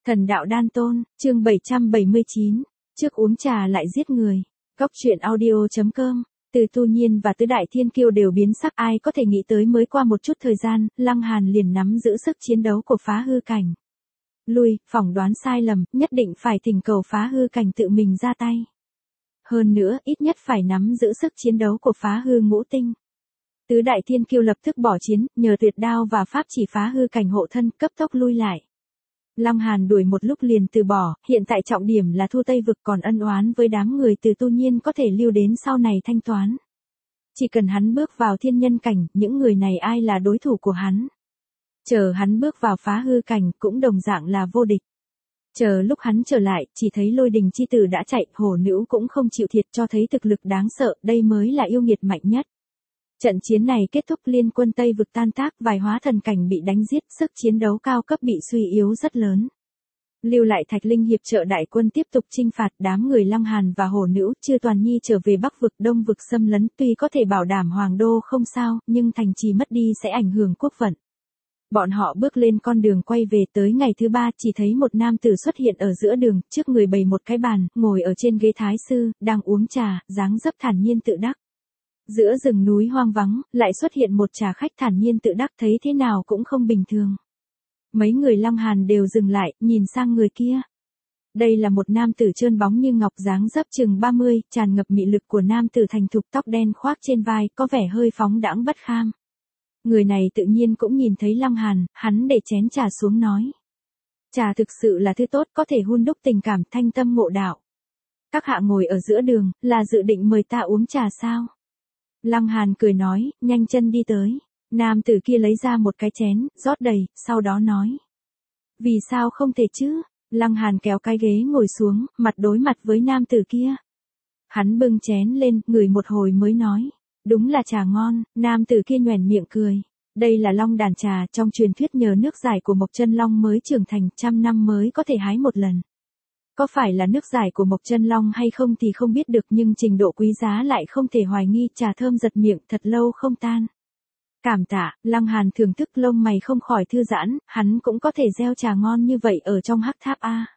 Thần đạo đan tôn, chương 779, trước uống trà lại giết người. Góc truyện audio.com, từ Tu Nhiên và Tứ Đại Thiên Kiêu đều biến sắc, ai có thể nghĩ tới mới qua một chút thời gian, Lăng Hàn liền nắm giữ sức chiến đấu của Phá Hư Cảnh. Lui, phỏng đoán sai lầm, nhất định phải thỉnh cầu Phá Hư Cảnh tự mình ra tay. Hơn nữa, ít nhất phải nắm giữ sức chiến đấu của Phá Hư Ngũ Tinh. Tứ Đại Thiên Kiêu lập tức bỏ chiến, nhờ tuyệt đao và pháp chỉ Phá Hư Cảnh hộ thân, cấp tốc lui lại. Lăng Hàn đuổi một lúc liền từ bỏ, hiện tại trọng điểm là thu Tây Vực, còn ân oán với đám người từ Tu Nhiên có thể lưu đến sau này thanh toán. Chỉ cần hắn bước vào thiên nhân cảnh, những người này ai là đối thủ của hắn. Chờ hắn bước vào Phá Hư Cảnh cũng đồng dạng là vô địch. Chờ lúc hắn trở lại, chỉ thấy Lôi Đình chi tử đã chạy, hổ nữ cũng không chịu thiệt, cho thấy thực lực đáng sợ, đây mới là yêu nghiệt mạnh nhất. Trận chiến này kết thúc, liên quân Tây Vực tan tác, vài hóa thần cảnh bị đánh giết, sức chiến đấu cao cấp bị suy yếu rất lớn. Lưu lại Thạch Linh hiệp trợ đại quân tiếp tục chinh phạt, đám người Lăng Hàn và hổ nữ Chư Toàn Nhi trở về Bắc Vực, Đông Vực xâm lấn, tuy có thể bảo đảm Hoàng Đô không sao, nhưng thành trì mất đi sẽ ảnh hưởng quốc vận. Bọn họ bước lên con đường quay về, tới ngày thứ ba chỉ thấy một nam tử xuất hiện ở giữa đường, trước người bày một cái bàn, ngồi ở trên ghế thái sư, đang uống trà, dáng dấp thản nhiên tự đắc. Giữa rừng núi hoang vắng, lại xuất hiện một trà khách thản nhiên tự đắc, thấy thế nào cũng không bình thường. Mấy người Lăng Hàn đều dừng lại, nhìn sang người kia. Đây là một nam tử trơn bóng như ngọc, dáng dấp chừng 30, tràn ngập mị lực của nam tử thành thục, tóc đen khoác trên vai, có vẻ hơi phóng đãng bất kham. Người này tự nhiên cũng nhìn thấy Lăng Hàn, hắn để chén trà xuống nói. Trà thực sự là thứ tốt, có thể hun đúc tình cảm, thanh tâm ngộ đạo. Các hạ ngồi ở giữa đường, là dự định mời ta uống trà sao? Lăng Hàn cười nói, nhanh chân đi tới. Nam tử kia lấy ra một cái chén, rót đầy, sau đó nói. Vì sao không thể chứ? Lăng Hàn kéo cái ghế ngồi xuống, mặt đối mặt với nam tử kia. Hắn bưng chén lên, ngửi một hồi mới nói. Đúng là trà ngon, nam tử kia nhoẻn miệng cười. Đây là long đàn trà, trong truyền thuyết nhờ nước giải của Mộc Chân Long mới trưởng thành, 100 năm mới có thể hái một lần. Có phải là nước giải của Mộc Chân Long hay không thì không biết được, nhưng trình độ quý giá lại không thể hoài nghi, trà thơm giật miệng, thật lâu không tan. Cảm tạ, Lăng Hàn thưởng thức, lông mày không khỏi thư giãn, hắn cũng có thể gieo trà ngon như vậy ở trong hắc tháp a.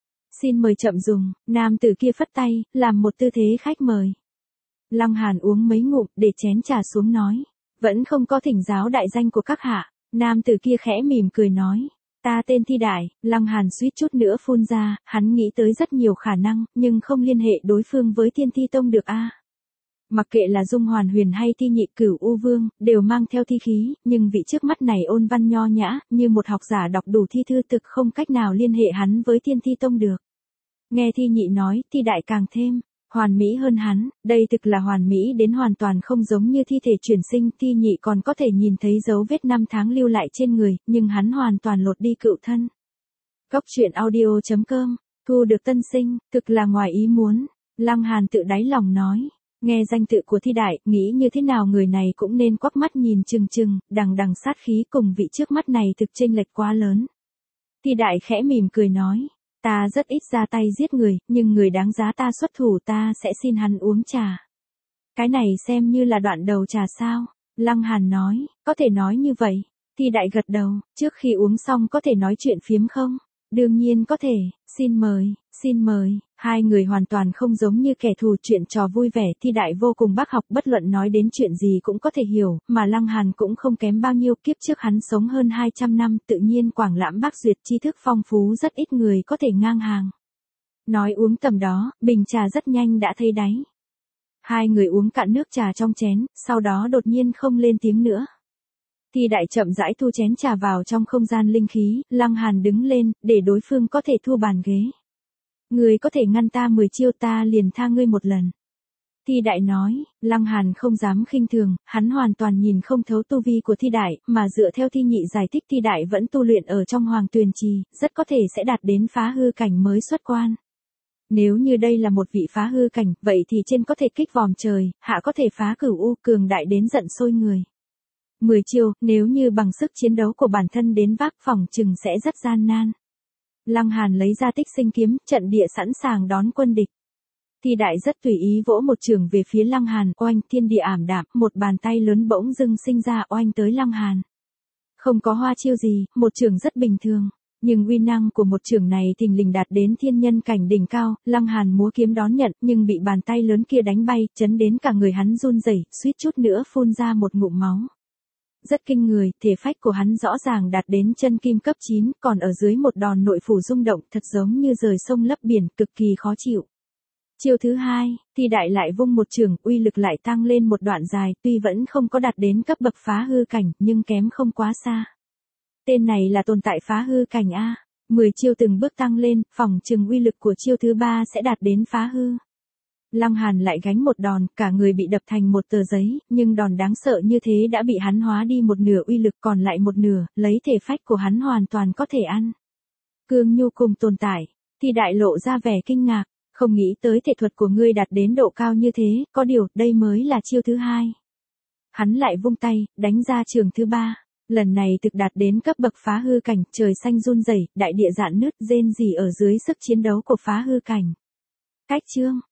Xin mời chậm dùng, nam tử kia phất tay, làm một tư thế khách mời. Lăng Hàn uống mấy ngụm, để chén trà xuống nói, vẫn không có thỉnh giáo đại danh của các hạ. Nam tử kia khẽ mỉm cười nói, ta tên Thi Đại. Lăng Hàn suýt chút nữa phun ra, hắn nghĩ tới rất nhiều khả năng, nhưng không liên hệ đối phương với Thiên Thi Tông được a. Mặc kệ là Dung Hoàn Huyền hay Thi Nhị Cửu U Vương, đều mang theo thi khí, nhưng vị trước mắt này ôn văn nho nhã, như một học giả đọc đủ thi thư, thực không cách nào liên hệ hắn với Thiên Thi Tông được. Nghe Thi Nhị nói, Thi Đại càng thêm hoàn mỹ hơn hắn, đây thực là hoàn mỹ đến hoàn toàn không giống như thi thể chuyển sinh. Thi Nhị còn có thể nhìn thấy dấu vết năm tháng lưu lại trên người, nhưng hắn hoàn toàn lột đi cựu thân. Góc truyện audio.com, thu được tân sinh, thực là ngoài ý muốn. Lăng Hàn tự đáy lòng nói, nghe danh tự của Thi Đại, nghĩ như thế nào người này cũng nên quắc mắt nhìn chừng chừng, đằng đằng sát khí, cùng vị trước mắt này thực chênh lệch quá lớn. Thi Đại khẽ mỉm cười nói, ta rất ít ra tay giết người, nhưng người đáng giá ta xuất thủ, ta sẽ xin hắn uống trà. Cái này xem như là đoạn đầu trà sao? Lăng Hàn nói, có thể nói như vậy. Thi Đại gật đầu, trước khi uống xong có thể nói chuyện phiếm không? Đương nhiên có thể, xin mời, xin mời. Hai người hoàn toàn không giống như kẻ thù, chuyện trò vui vẻ. Thi Đại vô cùng bác học, bất luận nói đến chuyện gì cũng có thể hiểu, mà Lăng Hàn cũng không kém bao nhiêu, kiếp trước hắn sống hơn 200 năm, tự nhiên quảng lãm bác duyệt, tri thức phong phú, rất ít người có thể ngang hàng. Nói uống tầm đó, bình trà rất nhanh đã thấy đáy. Hai người uống cạn nước trà trong chén, sau đó đột nhiên không lên tiếng nữa. Thi Đại chậm rãi thu chén trà vào trong không gian linh khí, Lăng Hàn đứng lên, để đối phương có thể thu bàn ghế. Người có thể ngăn ta 10 chiêu, ta liền tha ngươi một lần. Thi Đại nói, Lăng Hàn không dám khinh thường, hắn hoàn toàn nhìn không thấu tu vi của Thi Đại, mà dựa theo Thi Nhị giải thích, Thi Đại vẫn tu luyện ở trong Hoàng Tuyền Trì, rất có thể sẽ đạt đến Phá Hư Cảnh mới xuất quan. Nếu như đây là một vị Phá Hư Cảnh, vậy thì trên có thể kích vòm trời, hạ có thể phá cửu u, cường đại đến giận sôi người. 10 chiêu, nếu như bằng sức chiến đấu của bản thân đến vác, phòng chừng sẽ rất gian nan. Lăng Hàn lấy ra Tích Sinh kiếm, trận địa sẵn sàng đón quân địch. Thi Đại rất tùy ý vỗ một chưởng về phía Lăng Hàn, oanh, thiên địa ảm đạm, một bàn tay lớn bỗng dưng sinh ra, oanh tới Lăng Hàn. Không có hoa chiêu gì, một chưởng rất bình thường. Nhưng uy năng của một chưởng này thình lình đạt đến thiên nhân cảnh đỉnh cao, Lăng Hàn múa kiếm đón nhận nhưng bị bàn tay lớn kia đánh bay, chấn đến cả người hắn run rẩy, suýt chút nữa phun ra một ngụm máu. Rất kinh người, thể phách của hắn rõ ràng đạt đến chân kim cấp 9, còn ở dưới một đòn nội phủ rung động thật giống như rời sông lấp biển, cực kỳ khó chịu. Chiêu thứ hai, Thi Đại lại vung một chưởng, uy lực lại tăng lên một đoạn dài, tuy vẫn không có đạt đến cấp bậc phá hư cảnh, nhưng kém không quá xa. Tên này là tồn tại phá hư cảnh A. 10 chiêu từng bước tăng lên, phỏng chừng uy lực của chiêu thứ 3 sẽ đạt đến phá hư. Lăng Hàn lại gánh một đòn, cả người bị đập thành một tờ giấy, nhưng đòn đáng sợ như thế đã bị hắn hóa đi một nửa uy lực, còn lại một nửa, lấy thể phách của hắn hoàn toàn có thể ăn. Cương nhu cùng tồn tại, Thi Đại lộ ra vẻ kinh ngạc, không nghĩ tới thể thuật của ngươi đạt đến độ cao như thế, có điều, đây mới là chiêu thứ 2. Hắn lại vung tay, đánh ra trường thứ 3. Lần này thực đạt đến cấp bậc phá hư cảnh, trời xanh run rẩy, đại địa rạn nứt, rên rỉ ở dưới sức chiến đấu của phá hư cảnh. Cách chương